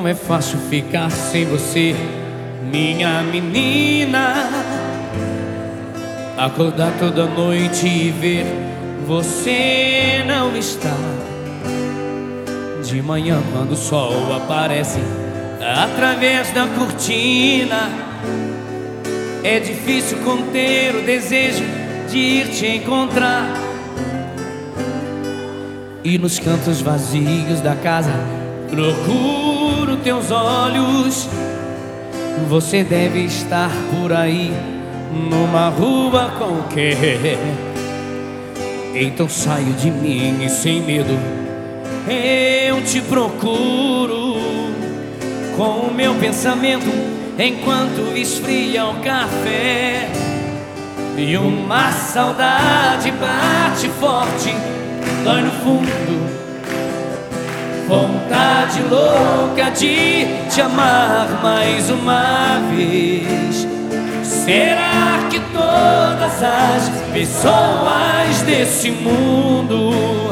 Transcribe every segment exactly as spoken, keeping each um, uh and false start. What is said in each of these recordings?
é fácil ficar sem você, minha menina. Acordar toda noite e ver você não está. De manhã quando o sol aparece através da cortina, é difícil conter o desejo de ir te encontrar. E nos cantos vazios da casa procuro teus olhos. Você deve estar por aí numa rua qualquer. Então saio de mim e sem medo eu te procuro, com o meu pensamento enquanto esfria o café. E uma saudade bate forte, dói no fundo, vontade louca de te amar mais uma vez. Será que todas as pessoas desse mundo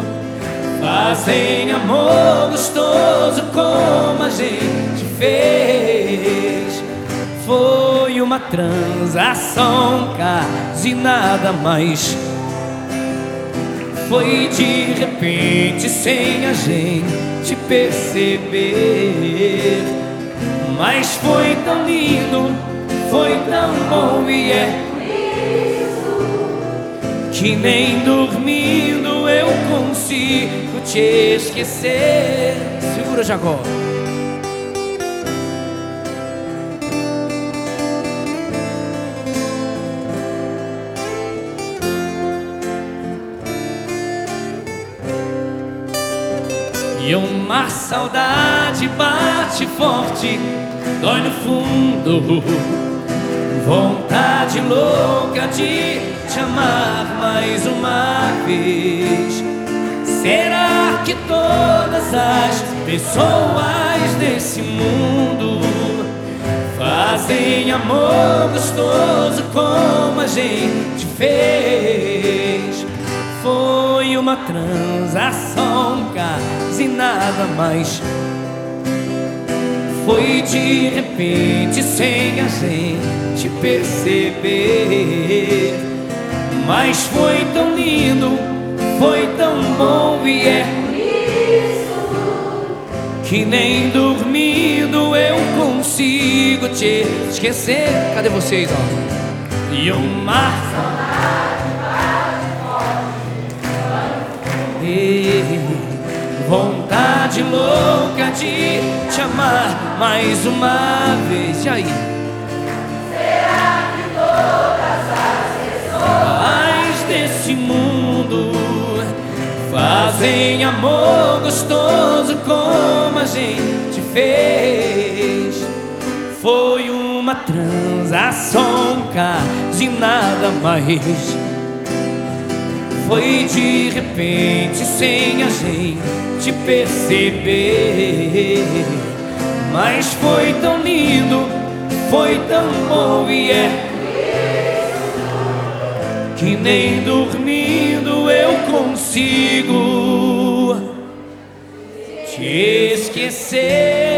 fazem amor gostoso como a gente fez? Foi uma transação, quase nada mais. Foi de repente, sem a gente perceber. Mas foi tão lindo, foi tão bom, e é que nem dormindo eu consigo te esquecer. Segura, Jacó. E uma saudade bate forte, dói no fundo, vontade louca de te amar mais uma vez. Será que todas as pessoas desse mundo fazem amor gostoso como a gente fez? Foi uma transação, quase nada mais. Foi de repente, sem a gente perceber. Mas foi tão lindo, foi tão bom, e é que nem dormindo eu consigo te esquecer. Cadê vocês, ó? E uma vontade louca de te amar mais uma vez. E aí? Será que todas as pessoas desse mundo fazem amor gostoso como a gente fez? Foi uma transação, quase nada mais. Foi de repente, sem a gente perceber. Mas foi tão lindo, foi tão bom, e é que nem dormindo eu consigo te esquecer.